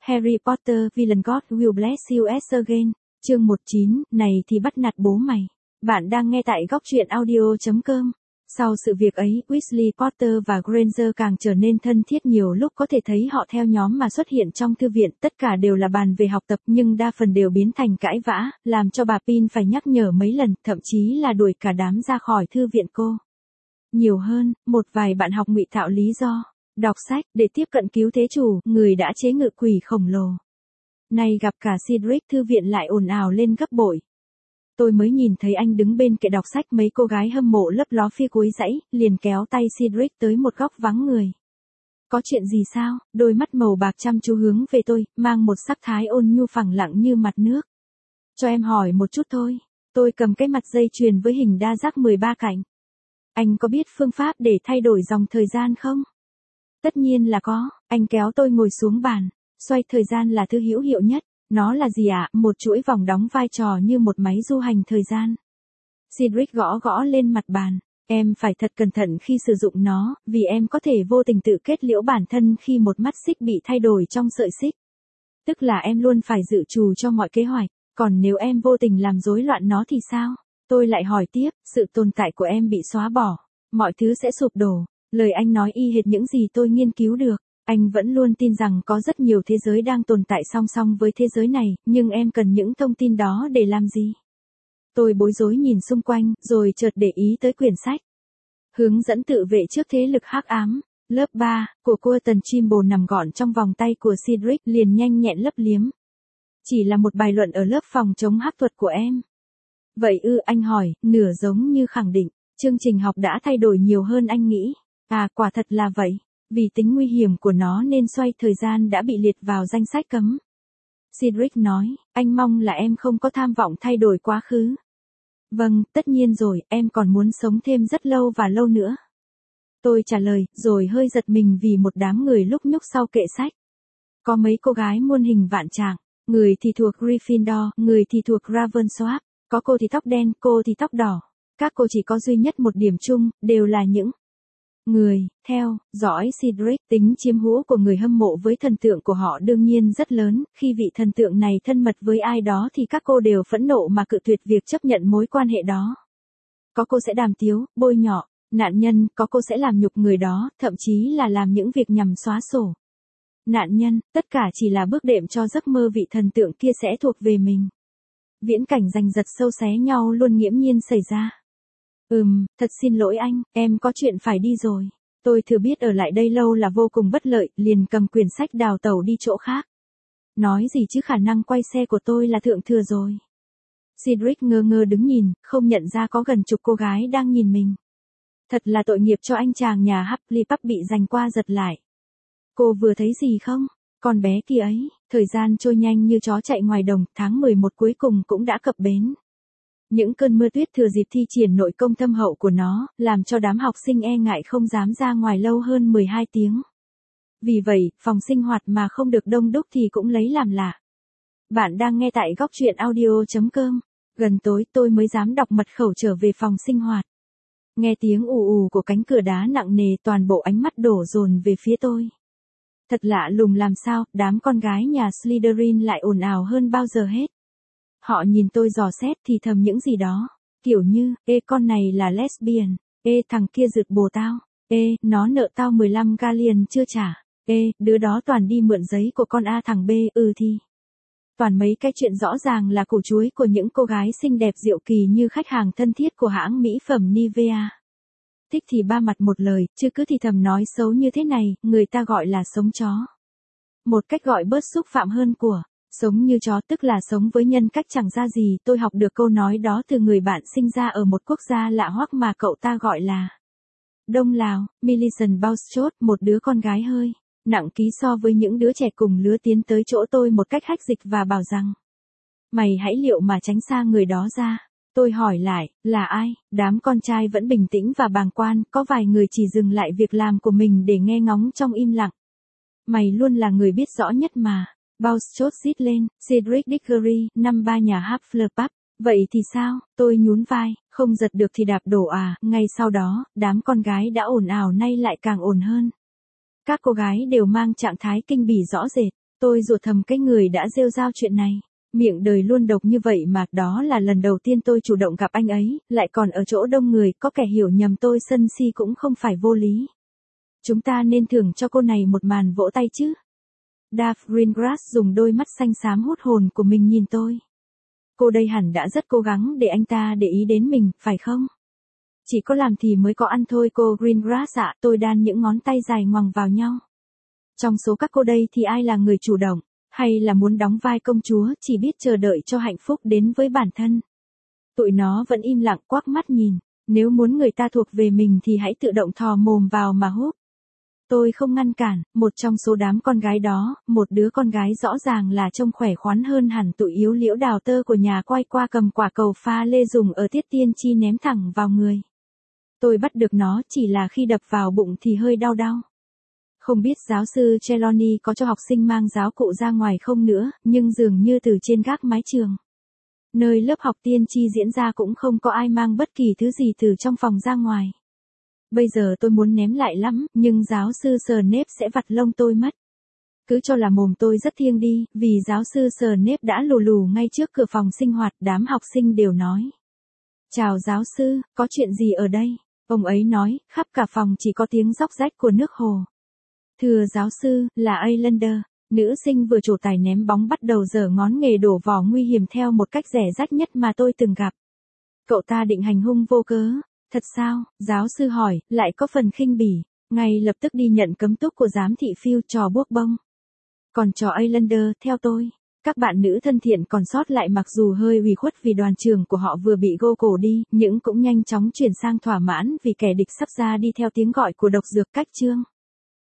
Harry Potter, Villain God Will Bless You Again. Chương 19, này thì bắt nạt bố mày. Bạn đang nghe tại góc truyện audio.com. Sau sự việc ấy, Weasley, Potter và Granger càng trở nên thân thiết, nhiều lúc có thể thấy họ theo nhóm mà xuất hiện trong thư viện, tất cả đều là bàn về học tập nhưng đa phần đều biến thành cãi vã, làm cho bà Pin phải nhắc nhở mấy lần, thậm chí là đuổi cả đám ra khỏi thư viện cô. Nhiều hơn, một vài bạn học ngụy tạo lý do, đọc sách để tiếp cận cứu thế chủ, người đã chế ngự quỷ khổng lồ. Nay gặp cả Cedric, thư viện lại ồn ào lên gấp bội. Tôi mới nhìn thấy anh đứng bên kệ đọc sách, mấy cô gái hâm mộ lấp ló phía cuối dãy, liền kéo tay Cedric tới một góc vắng người. Có chuyện gì sao? Đôi mắt màu bạc chăm chú hướng về tôi, mang một sắc thái ôn nhu phẳng lặng như mặt nước. Cho em hỏi một chút thôi. Tôi cầm cái mặt dây chuyền với hình đa giác 13 cạnh. Anh có biết phương pháp để thay đổi dòng thời gian không? Tất nhiên là có. Anh kéo tôi ngồi xuống bàn. Xoay thời gian là thứ hữu hiệu nhất. Nó là gì ạ? Một chuỗi vòng đóng vai trò như một máy du hành thời gian. Cedric gõ gõ lên mặt bàn. Em phải thật cẩn thận khi sử dụng nó, vì em có thể vô tình tự kết liễu bản thân khi một mắt xích bị thay đổi trong sợi xích. Tức là em luôn phải dự trù cho mọi kế hoạch, còn nếu em vô tình làm rối loạn nó thì sao? Tôi lại hỏi tiếp, sự tồn tại của em bị xóa bỏ, mọi thứ sẽ sụp đổ. Lời anh nói y hệt những gì tôi nghiên cứu được. Anh vẫn luôn tin rằng có rất nhiều thế giới đang tồn tại song song với thế giới này, nhưng em cần những thông tin đó để làm gì? Tôi bối rối nhìn xung quanh, rồi chợt để ý tới quyển sách. Hướng dẫn tự vệ trước thế lực hắc ám, lớp 3, của cô Tần Trimble nằm gọn trong vòng tay của Cedric, liền nhanh nhẹn lấp liếm. Chỉ là một bài luận ở lớp phòng chống hắc thuật của em. Vậy ư, anh hỏi, nửa giống như khẳng định, chương trình học đã thay đổi nhiều hơn anh nghĩ. À, quả thật là vậy. Vì tính nguy hiểm của nó nên xoay thời gian đã bị liệt vào danh sách cấm. Cedric nói, anh mong là em không có tham vọng thay đổi quá khứ. Vâng, tất nhiên rồi, em còn muốn sống thêm rất lâu và lâu nữa. Tôi trả lời, rồi hơi giật mình vì một đám người lúc nhúc sau kệ sách. Có mấy cô gái muôn hình vạn trạng, người thì thuộc Gryffindor, người thì thuộc Ravenclaw, có cô thì tóc đen, cô thì tóc đỏ. Các cô chỉ có duy nhất một điểm chung, đều là những người theo dõi Cedric. Tính chiếm hữu của người hâm mộ với thần tượng của họ đương nhiên rất lớn, khi vị thần tượng này thân mật với ai đó thì các cô đều phẫn nộ mà cự tuyệt việc chấp nhận mối quan hệ đó. Có cô sẽ đàm tiếu, bôi nhọ nạn nhân, có cô sẽ làm nhục người đó, thậm chí là làm những việc nhằm xóa sổ nạn nhân, tất cả chỉ là bước đệm cho giấc mơ vị thần tượng kia sẽ thuộc về mình. Viễn cảnh giành giật sâu xé nhau luôn nghiễm nhiên xảy ra. Thật xin lỗi anh, em có chuyện phải đi rồi. Tôi thừa biết ở lại đây lâu là vô cùng bất lợi, liền cầm quyển sách đào tẩu đi chỗ khác. Nói gì chứ, khả năng quay xe của tôi là thượng thừa rồi. Cedric ngơ ngơ đứng nhìn, không nhận ra có gần chục cô gái đang nhìn mình. Thật là tội nghiệp cho anh chàng nhà Hufflepuff bị giành qua giật lại. Cô vừa thấy gì không? Con bé kia ấy, thời gian trôi nhanh như chó chạy ngoài đồng, tháng 11 cuối cùng cũng đã cập bến. Những cơn mưa tuyết thừa dịp thi triển nội công thâm hậu của nó, làm cho đám học sinh e ngại không dám ra ngoài lâu hơn 12 tiếng. Vì vậy, phòng sinh hoạt mà không được đông đúc thì cũng lấy làm lạ. Bạn đang nghe tại góc truyện audio.com. Gần tối tôi mới dám đọc mật khẩu trở về phòng sinh hoạt. Nghe tiếng ù ù của cánh cửa đá nặng nề, toàn bộ ánh mắt đổ dồn về phía tôi. Thật lạ lùng làm sao, đám con gái nhà Slytherin lại ồn ào hơn bao giờ hết. Họ nhìn tôi dò xét thì thầm những gì đó, kiểu như, ê con này là lesbian, ê thằng kia rượt bồ tao, ê nó nợ tao 15 galleon chưa trả, ê đứa đó toàn đi mượn giấy của con A thằng B, thì. Toàn mấy cái chuyện rõ ràng là củ chuối của những cô gái xinh đẹp diệu kỳ như khách hàng thân thiết của hãng mỹ phẩm Nivea. Thích thì ba mặt một lời, chứ cứ thì thầm nói xấu như thế này, người ta gọi là sống chó. Một cách gọi bớt xúc phạm hơn của sống như chó, tức là sống với nhân cách chẳng ra gì. Tôi học được câu nói đó từ người bạn sinh ra ở một quốc gia lạ hoắc mà cậu ta gọi là Đông Lào. Millicent Bouchot, một đứa con gái hơi nặng ký so với những đứa trẻ cùng lứa, tiến tới chỗ tôi một cách hách dịch và bảo rằng, mày hãy liệu mà tránh xa người đó ra. Tôi hỏi lại, là ai? Đám con trai vẫn bình tĩnh và bàng quan, có vài người chỉ dừng lại việc làm của mình để nghe ngóng trong im lặng. Mày luôn là người biết rõ nhất mà. Bouchot rít lên, Cedric Diggory, năm ba nhà Hufflepuff. Vậy thì sao? Tôi nhún vai, không giật được thì đạp đổ à. Ngay sau đó, đám con gái đã ồn ào nay lại càng ồn hơn. Các cô gái đều mang trạng thái kinh bỉ rõ rệt. Tôi ruột thầm cái người đã rêu rao chuyện này. Miệng đời luôn độc như vậy mà, đó là lần đầu tiên tôi chủ động gặp anh ấy, lại còn ở chỗ đông người, có kẻ hiểu nhầm tôi sân si cũng không phải vô lý. Chúng ta nên thưởng cho cô này một màn vỗ tay chứ. Dav Greengrass dùng đôi mắt xanh xám hút hồn của mình nhìn tôi. Cô đây hẳn đã rất cố gắng để anh ta để ý đến mình, phải không? Chỉ có làm thì mới có ăn thôi cô Greengrass ạ. Tôi đan những ngón tay dài ngoằng vào nhau. Trong số các cô đây thì ai là người chủ động, hay là muốn đóng vai công chúa chỉ biết chờ đợi cho hạnh phúc đến với bản thân? Tụi nó vẫn im lặng quắc mắt nhìn. Nếu muốn người ta thuộc về mình thì hãy tự động thò mồm vào mà húp. Tôi không ngăn cản. Một trong số đám con gái đó, một đứa con gái rõ ràng là trông khỏe khoắn hơn hẳn tụi yếu liễu đào tơ của nhà quay qua cầm quả cầu pha lê dùng ở tiết tiên tri ném thẳng vào người. Tôi bắt được nó chỉ là khi đập vào bụng thì hơi đau đau. Không biết giáo sư Trelawney có cho học sinh mang giáo cụ ra ngoài không nữa, nhưng dường như từ trên gác mái trường, nơi lớp học tiên tri diễn ra cũng không có ai mang bất kỳ thứ gì từ trong phòng ra ngoài. Bây giờ tôi muốn ném lại lắm, nhưng giáo sư Snape sẽ vặt lông tôi mất. Cứ cho là mồm tôi rất thiêng đi, vì giáo sư Snape đã lù lù ngay trước cửa phòng sinh hoạt, đám học sinh đều nói. Chào giáo sư, có chuyện gì ở đây? Ông ấy nói, khắp cả phòng chỉ có tiếng róc rách của nước hồ. Thưa giáo sư, là Ailander, nữ sinh vừa trổ tài ném bóng bắt đầu giở ngón nghề đổ vỏ nguy hiểm theo một cách rẻ rách nhất mà tôi từng gặp. Cậu ta định hành hung vô cớ. Thật sao? Giáo sư hỏi, lại có phần khinh bỉ. Ngay lập tức đi nhận cấm túc của giám thị Phil trò buốc bông. Còn trò Ailander, theo tôi, các bạn nữ thân thiện còn sót lại mặc dù hơi ủy khuất vì đoàn trường của họ vừa bị gô cổ đi, nhưng cũng nhanh chóng chuyển sang thỏa mãn vì kẻ địch sắp ra đi theo tiếng gọi của độc dược cách chương.